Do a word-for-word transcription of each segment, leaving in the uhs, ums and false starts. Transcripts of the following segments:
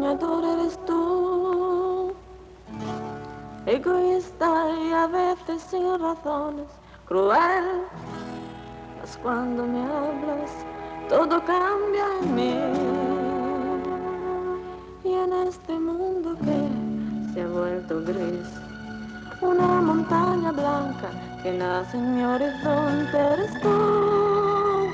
soñador eres tú, egoísta y a veces sin razones, cruel, mas cuando me hablas todo cambia en mí. Y en este mundo que se ha vuelto gris, una montaña blanca que nace en mi horizonte eres tú.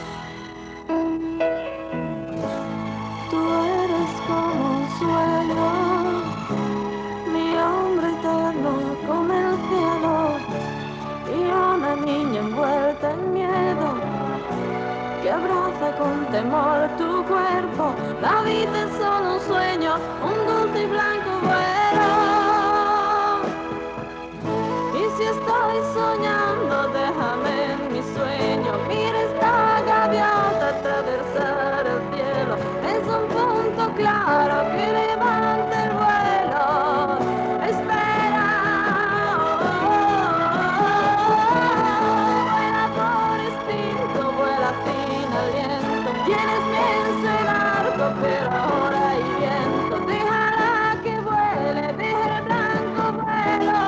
Tú eres como un sueño, mi hombre eterno como el cielo, y una niña envuelta en miedo que abraza con temor tu cuerpo. La vida es solo un sueño, un dulce y blanco vuelo. Y si estoy soñando, déjame en mi sueño. Mira esta gaviota atravesar el cielo. Es un punto claro que levanta el vuelo. Espera, vuela por instinto, vuela sin aliento. Tienes pienso el arco, pero ahora hay viento. Déjala que vuele, deja el blanco vuelo.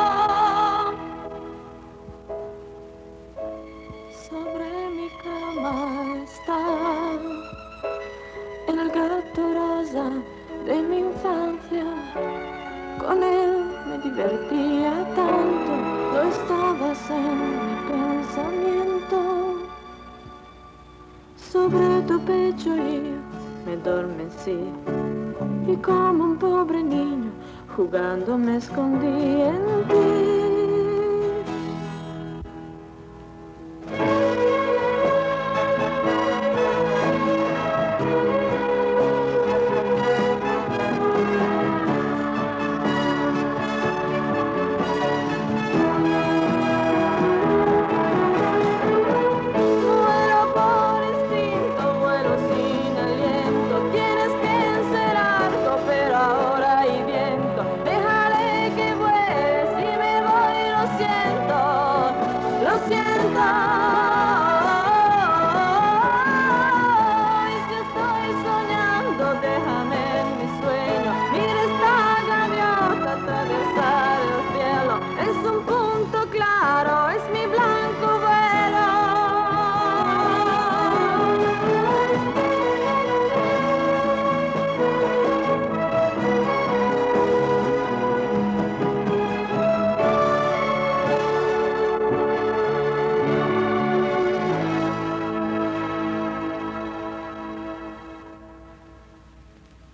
Sobre mi cama está el gato rosa de mi infancia. Con él me divertía tanto, no estabas en mi pensamiento. Sobre tu pecho yo me adormecí y como un pobre niño jugando me escondí en ti.